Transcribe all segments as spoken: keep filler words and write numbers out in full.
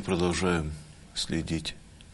продолжаем следить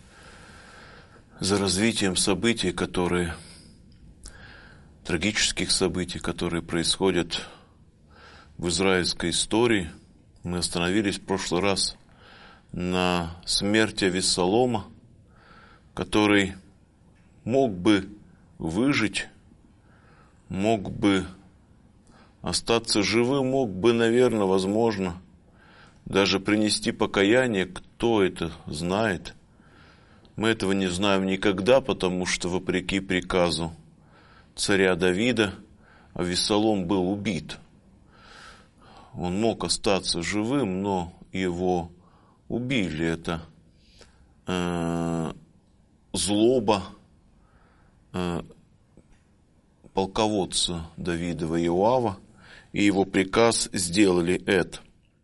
за развитием событий, которые, трагических событий, которые происходят в израильской истории. Мы остановились в прошлый раз на смерти Авессалома, который мог бы выжить, мог бы остаться живым, мог бы, наверное, возможно, даже принести покаяние. Кто это знает? Мы этого не знаем никогда, потому что, вопреки приказу царя Давида, Авессалом был убит. Он мог остаться живым, но его убили. Это э, злоба э, полководца Давидова Иоава, и его приказ сделали это.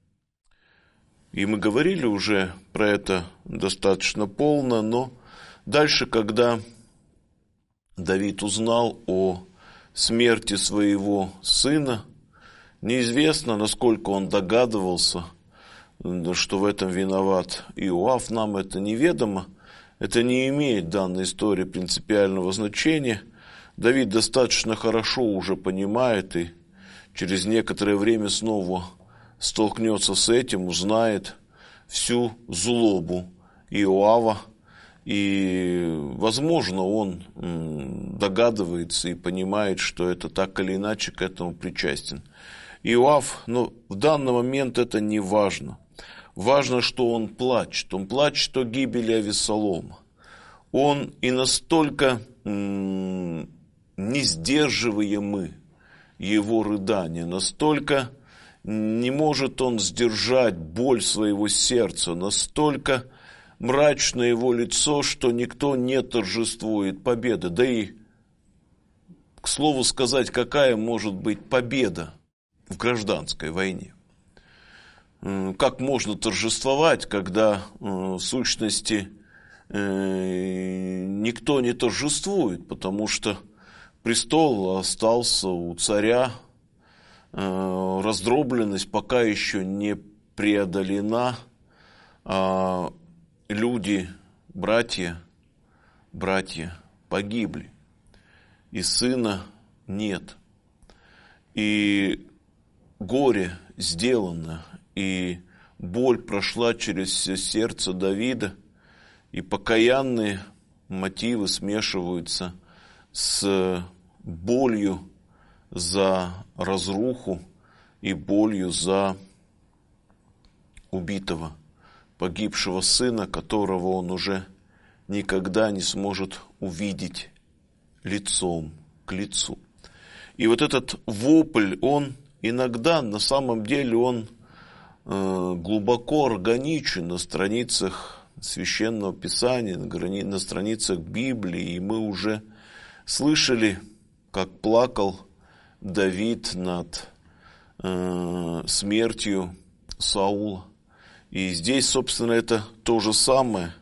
И мы говорили уже про это достаточно полно, но дальше, когда Давид узнал о смерти своего сына, неизвестно, насколько он догадывался, что в этом виноват Иоав, нам это неведомо. Это не имеет в данной истории принципиального значения. Давид достаточно хорошо уже понимает и через некоторое время снова столкнется с этим, узнает всю злобу Иоава, и, возможно, он догадывается и понимает, что это так или иначе к этому причастен. Иоав, но в данный момент это не важно. Важно, что он плачет. Он плачет о гибели Авессалома. Он и настолько м- несдерживаемы его рыдания, настолько не может он сдержать боль своего сердца, настолько мрачно его лицо, что никто не торжествует победы. Да и, к слову сказать, какая может быть победа в гражданской войне? Как можно торжествовать, когда в сущности никто не торжествует, потому что престол остался у царя, раздробленность пока еще не преодолена, а люди, братья, братья погибли, и сына нет. И горе сделано, и боль прошла через все сердце Давида, и покаянные мотивы смешиваются с болью за разруху и болью за убитого, погибшего сына, которого он уже никогда не сможет увидеть лицом к лицу. И вот этот вопль, он иногда, на самом деле, он э, глубоко органичен на страницах Священного Писания, на, грани... на страницах Библии, и мы уже слышали, как плакал Давид над э, смертью Саула. И здесь, собственно, это то же самое.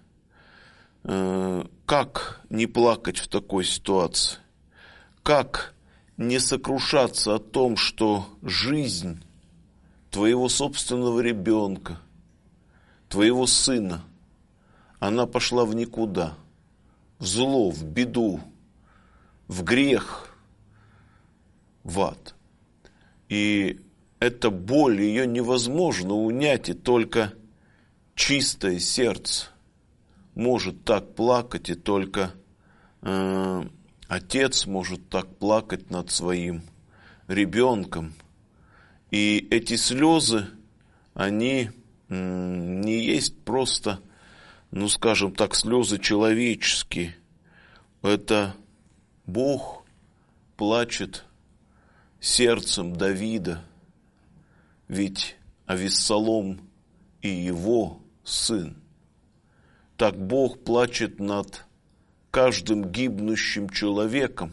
Э, как не плакать в такой ситуации? Как не сокрушаться о том, что жизнь твоего собственного ребенка, твоего сына, она пошла в никуда, в зло, в беду, в грех, в ад. И эта боль, ее невозможно унять, и только чистое сердце может так плакать, и только э, отец может так плакать над своим ребенком. И эти слезы, они э, не есть просто, ну скажем так, слезы человеческие. Это Бог плачет сердцем Давида, ведь Авессалом и его сын. Так Бог плачет над каждым гибнущим человеком,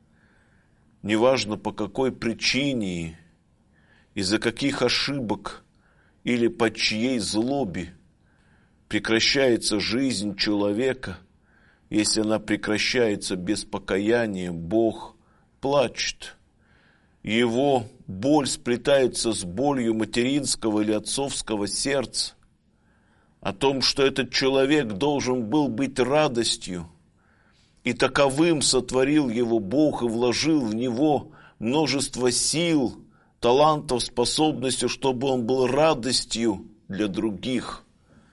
неважно по какой причине, из-за каких ошибок или по чьей злобе прекращается жизнь человека. Если она прекращается без покаяния, Бог плачет. Его боль сплетается с болью материнского или отцовского сердца. о том, что этот человек должен был быть радостью, и таковым сотворил его Бог и вложил в него множество сил, талантов, способностей, чтобы он был радостью для других.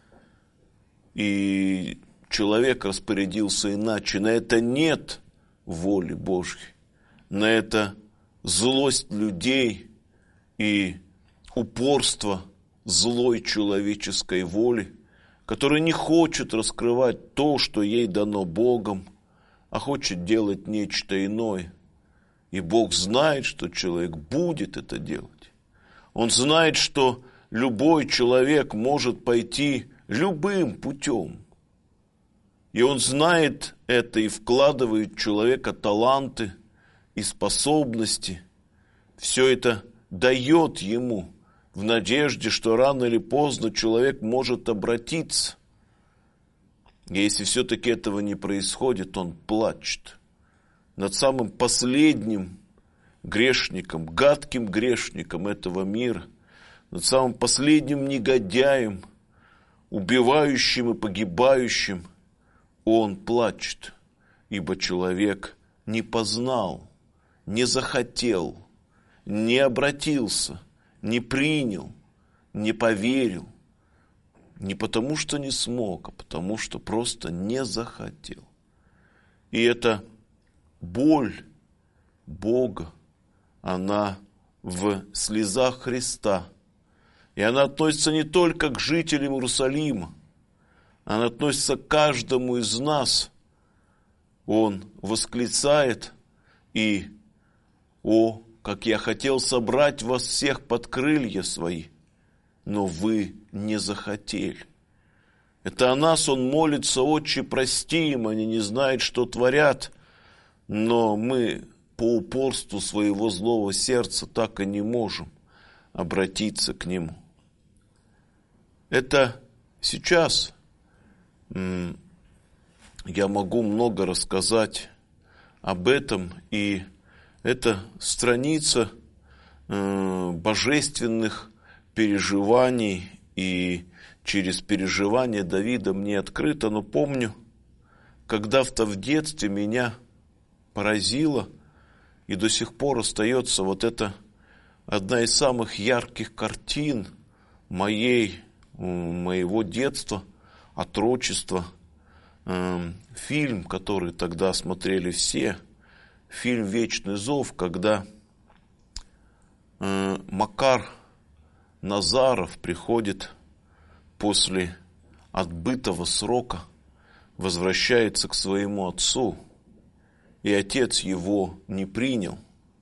И человек распорядился иначе. На это нет воли Божьей. На это злость людей и упорство злой человеческой воли, которая не хочет раскрывать то, что ей дано Богом, а хочет делать нечто иное. И Бог знает, что человек будет это делать. Он знает, что любой человек может пойти любым путем. И он знает это и вкладывает в человека таланты и способности. Все это дает ему в надежде, что рано или поздно человек может обратиться. И если все-таки этого не происходит, он плачет над самым последним грешником, гадким грешником этого мира, над самым последним негодяем, убивающим и погибающим. Он плачет, ибо человек не познал, не захотел, не обратился, не принял, не поверил. Не потому, что не смог, а потому, что просто не захотел. И эта боль Бога, она в слезах Христа. И она относится не только к жителям Иерусалима, она относится к каждому из нас. Он восклицает и: «О, как я хотел собрать вас всех под крылья свои, но вы не захотели». Это о нас он молится: «Отче, прости им, они не знают, что творят». Но мы по упорству своего злого сердца так и не можем обратиться к Нему. Это сейчас я могу много рассказать об этом, и это страница божественных переживаний, и через переживания Давида мне открыто. Но помню, когда-то в детстве меня поразило, и до сих пор остается вот эта одна из самых ярких картин моей, моего детства, отрочества. Фильм, который тогда смотрели все, фильм «Вечный зов», когда Макар Назаров приходит после отбытого срока, возвращается к своему отцу, и отец его не принял.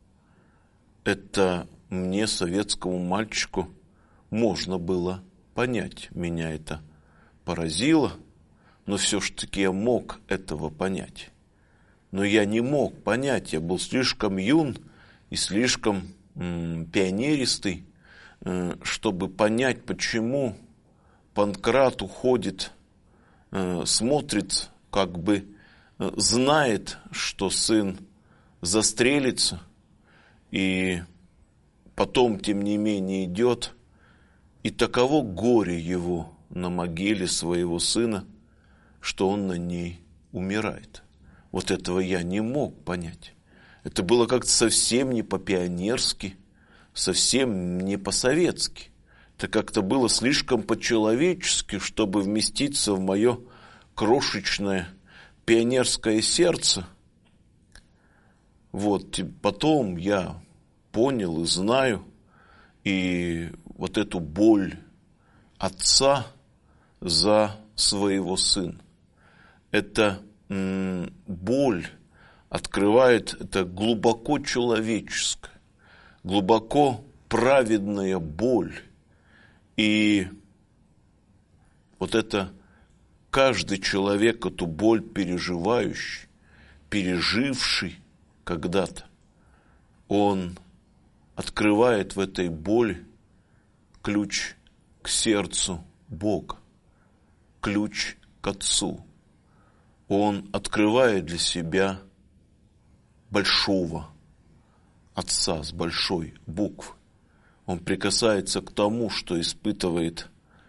Это мне, советскому мальчику, можно было понять. Меня это поразило, но все-таки я мог этого понять. Но я не мог понять, я был слишком юн и слишком м, пионеристый, э, чтобы понять, почему Панкрат уходит, э, смотрит, как бы э, знает, что сын застрелится, и потом, тем не менее, идет, и таково горе его на могиле своего сына, что он на ней умирает. Вот этого я не мог понять. Это было как-то совсем не по-пионерски, совсем не по-советски. Это как-то было слишком по-человечески, чтобы вместиться в мое крошечное пионерское сердце. Вот, и потом я понял и знаю, и вот эту боль отца за своего сына. Эта м, боль открывает, это глубоко человеческая, глубоко праведная боль. И вот это каждый человек, эту боль переживающий, переживший когда-то, он открывает в этой боли ключ к сердцу Бога, ключ к Отцу. Он открывает для себя большого Отца с большой буквы. Он прикасается к тому, что испытывает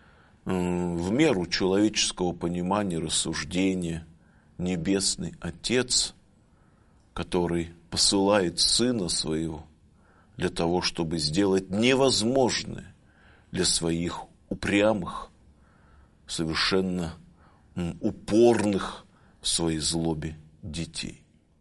в меру человеческого понимания, рассуждения, Небесный Отец, который посылает Сына Своего для того, чтобы сделать невозможное для своих упрямых, совершенно упорных в своей злобе детей.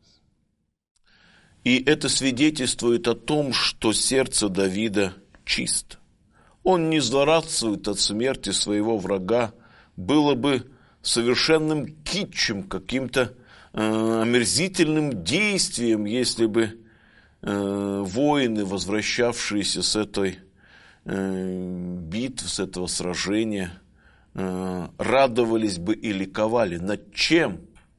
И это свидетельствует о том, что сердце Давида чисто. Он не злорадствует от смерти своего врага. Было бы совершенным китчем, каким-то э, омерзительным действием, если бы э, воины, возвращавшиеся с этой э, битвы, с этого сражения, э, радовались бы и ликовали. Над чем?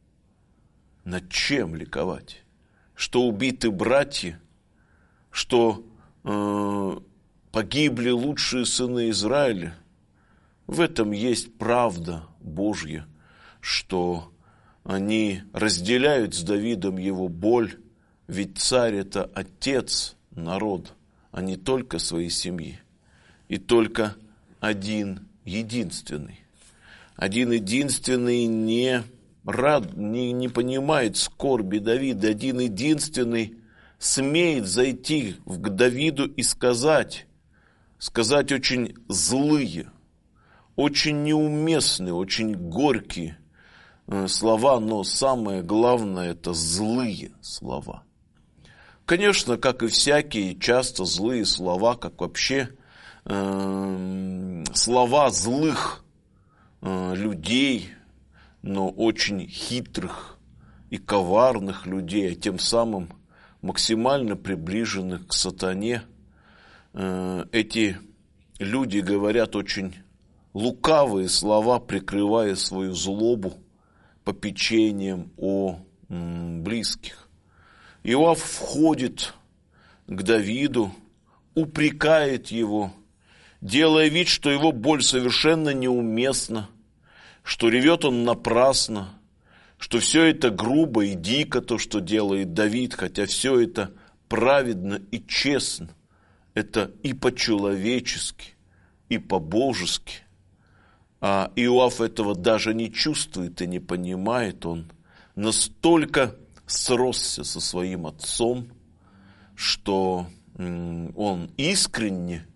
Над чем ликовать? Что убиты братья, что э, погибли лучшие сыны Израиля. В этом есть правда Божья, что они разделяют с Давидом его боль, ведь царь – это отец народа, а не только своей семьи. И только один единственный. Один единственный не, рад, не, не понимает скорби Давида. Один единственный смеет зайти к Давиду и сказать, сказать очень злые, очень неуместные, очень горькие слова, но самое главное – это злые слова. Конечно, как и всякие часто злые слова, как вообще э, слова злых э, людей, но очень хитрых и коварных людей, а тем самым максимально приближенных к сатане, э, эти люди говорят очень лукавые слова, прикрывая свою злобу попечением о м, близких. Иоав входит к Давиду, упрекает его, делая вид, что его боль совершенно неуместна, что ревет он напрасно, что все это грубо и дико, то, что делает Давид, хотя все это праведно и честно. Это и по-человечески, и по-божески. А Иоав этого даже не чувствует и не понимает. Он настолько сросся со своим отцом, что он искренне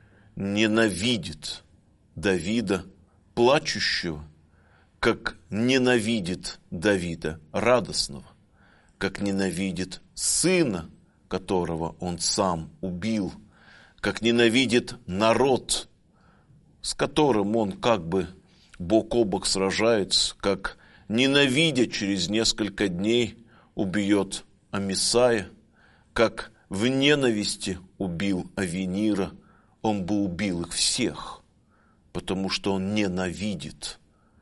ненавидит Давида, плачущего, как ненавидит Давида радостного, как ненавидит сына, которого он сам убил, как ненавидит народ, с которым он как бы бок о бок сражается, как, ненавидя, через несколько дней убьет Амисая, как в ненависти убил Авенира, он бы убил их всех, потому что он ненавидит.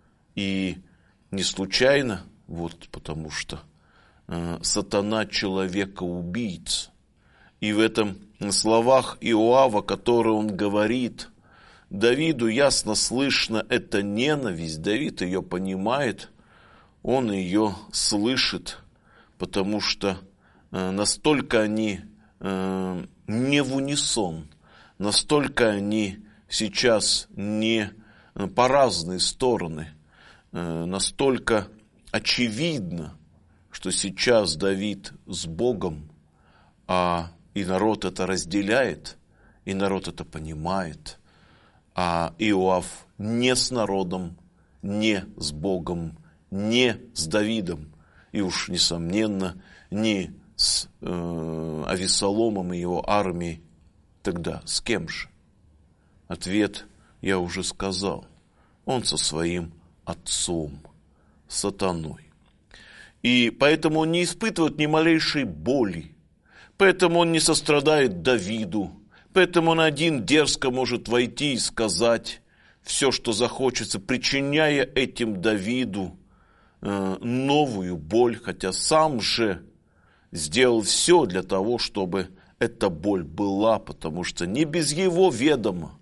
И не случайно, вот потому что э, сатана человека-убийца. И в этом словах Иоава, которые он говорит Давиду, ясно слышно, это ненависть. Давид ее понимает, он ее слышит, потому что э, настолько они э, не в унисон, настолько они сейчас не э, по разные стороны, э, настолько очевидно, что сейчас Давид с Богом, а и народ это разделяет, и народ это понимает, а Иоав не с народом, не с Богом, не с Давидом, и уж, несомненно, не с э, Авессаломом и его армией. Тогда с кем же? Ответ я уже сказал. Он со своим отцом, сатаной. И поэтому он не испытывает ни малейшей боли, поэтому он не сострадает Давиду, поэтому он один дерзко может войти и сказать все, что захочется, причиняя этим Давиду э, новую боль, хотя сам же сделал все для того, чтобы эта боль была, потому что не без его ведома,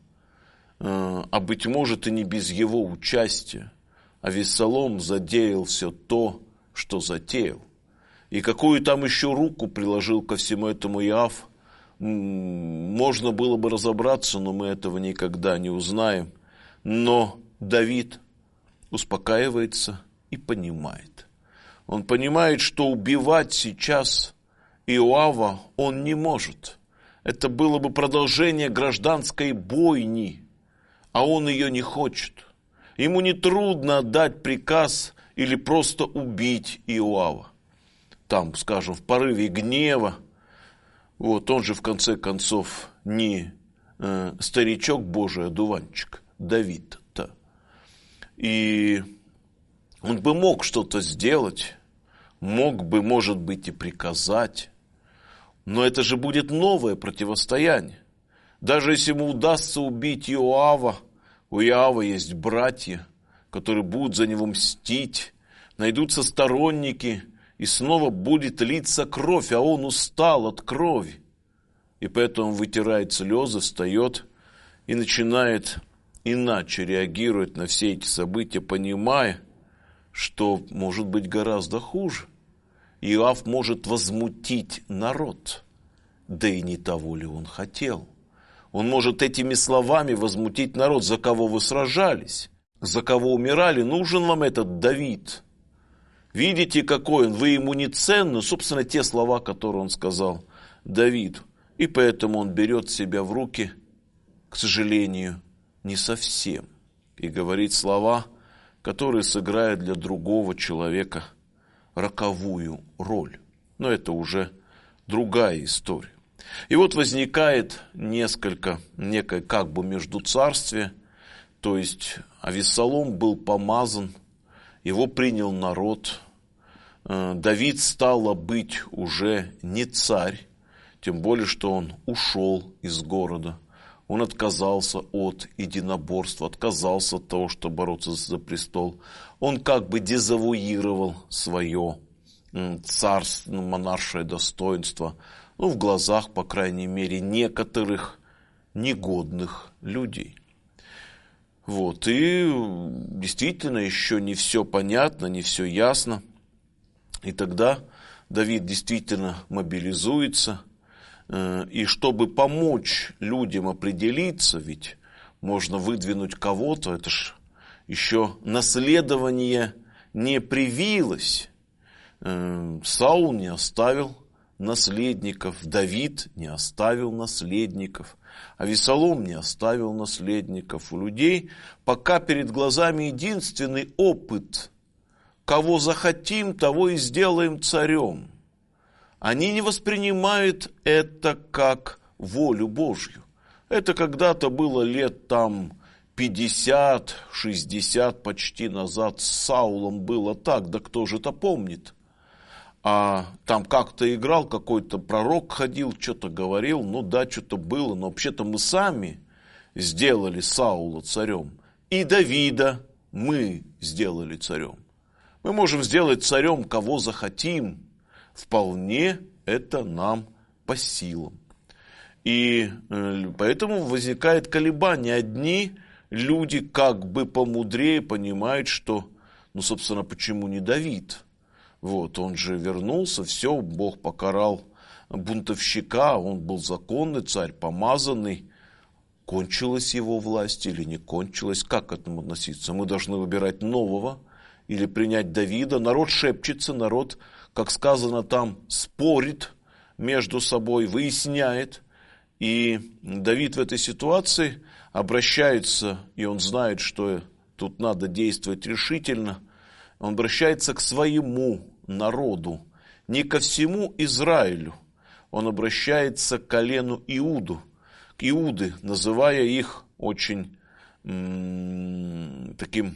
э, а быть может и не без его участия, Авессалом затеял все то, что затеял. И какую там еще руку приложил ко всему этому Иоав, можно было бы разобраться, но мы этого никогда не узнаем. Но Давид успокаивается и понимает. Он понимает, что убивать сейчас Иоава он не может. Это было бы продолжение гражданской бойни, а он ее не хочет. Ему не трудно отдать приказ или просто убить Иоава. Там, скажем, в порыве гнева. Вот он же в конце концов не э, старичок Божий, а дуванчик, Давид-то. И он бы мог что-то сделать, мог бы, может быть, и приказать, но это же будет новое противостояние. Даже если ему удастся убить Иоава, у Иоава есть братья, которые будут за него мстить, найдутся сторонники, и снова будет литься кровь, а он устал от крови. И поэтому он вытирает слезы, встает и начинает иначе реагировать на все эти события, понимая, что может быть гораздо хуже. Иоав может возмутить народ, да и не того ли он хотел. Он может этими словами возмутить народ, за кого вы сражались, за кого умирали, нужен вам этот Давид. Видите, какой он, вы ему не ценны, собственно, те слова, которые он сказал Давиду. И поэтому он берет себя в руки, к сожалению, не совсем, и говорит слова, которые сыграют для другого человека роковую роль. Но это уже другая история. И вот возникает несколько, некое как бы междуцарствие, то есть Авессалом был помазан, его принял народ, Давид стало быть уже не царь, тем более, что он ушел из города, он отказался от единоборства, отказался от того, чтобы бороться за престол. Он как бы дезавуировал свое царственное, монаршее достоинство, ну, в глазах, по крайней мере, некоторых негодных людей. Вот, и действительно еще не все понятно, не все ясно. И тогда Давид действительно мобилизуется, и чтобы помочь людям определиться, ведь можно выдвинуть кого-то, это ж еще наследование не привилось. Саул не оставил наследников, Давид не оставил наследников, Авессалом не оставил наследников. У людей пока перед глазами единственный опыт: кого захотим, того и сделаем царем. Они не воспринимают это как волю Божью. Это когда-то было лет там пятьдесят шестьдесят почти назад с Саулом было так, да кто же это помнит? А там как-то играл какой-то пророк, ходил, что-то говорил, ну да, что-то было, но вообще-то мы сами сделали Саула царем. И Давида мы сделали царем. Мы можем сделать царем, кого захотим. Вполне это нам по силам. И поэтому возникает колебание. Одни люди как бы помудрее понимают, что, ну, собственно, почему не Давид? Вот, он же вернулся, все, Бог покарал бунтовщика, он был законный царь, помазанный. Кончилась его власть или не кончилась? Как к этому относиться? Мы должны выбирать нового или принять Давида. Народ шепчется, народ, как сказано там, спорит между собой, выясняет. И Давид в этой ситуации обращается, и он знает, что тут надо действовать решительно, он обращается к своему народу, не ко всему Израилю. Он обращается к колену Иуду, к Иуды, называя их очень м- таким,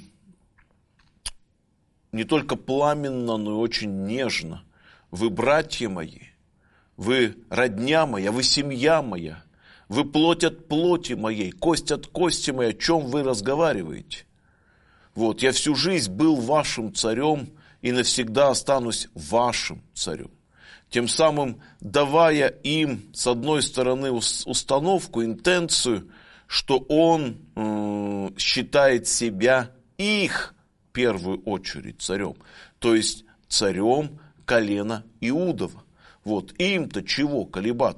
не только пламенно, но и очень нежно. Вы братья мои, вы родня моя, вы семья моя, вы плоть от плоти моей, кость от кости моей, о чем вы разговариваете? Вот, я всю жизнь был вашим царем и навсегда останусь вашим царем. Тем самым давая им, с одной стороны, установку, интенцию, что он э, считает себя их, в первую очередь, царем. То есть царем колена Иудова. Вот, им-то чего колебаться?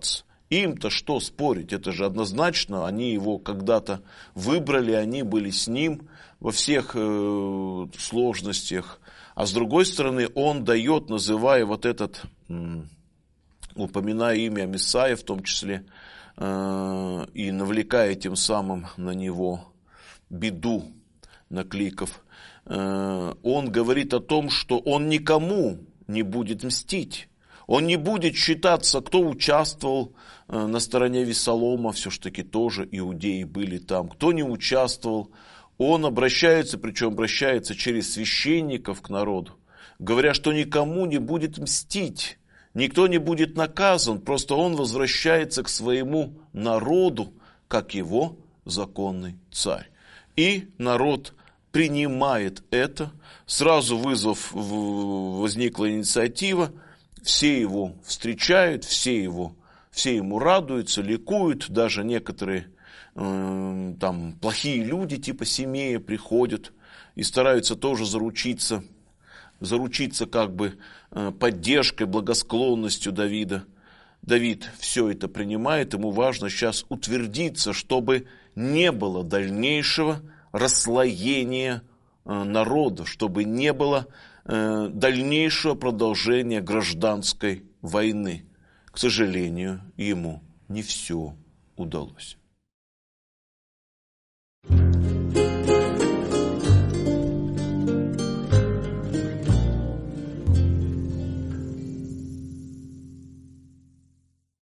Им-то что спорить? Это же однозначно, они его когда-то выбрали, они были с ним во всех э, сложностях. А с другой стороны, он дает, называя вот этот, м, упоминая имя Мессия в том числе, э, и навлекая тем самым на него беду, накликов, э, он говорит о том, что он никому не будет мстить. Он не будет считаться, кто участвовал э, на стороне Вессалома, все-таки тоже иудеи были там, кто не участвовал. Он обращается, причем обращается через священников к народу, говоря, что никому не будет мстить, никто не будет наказан, просто он возвращается к своему народу, как его законный царь. И народ принимает это, сразу вызвав, возникла инициатива, все его встречают, все, его, все ему радуются, ликуют, даже некоторые э, там плохие люди типа Семея приходят и стараются тоже заручиться, заручиться как бы э, поддержкой, благосклонностью Давида. Давид все это принимает, ему важно сейчас утвердиться, чтобы не было дальнейшего расслоения э, народа, чтобы не было дальнейшего продолжения гражданской войны. К сожалению, ему не все удалось.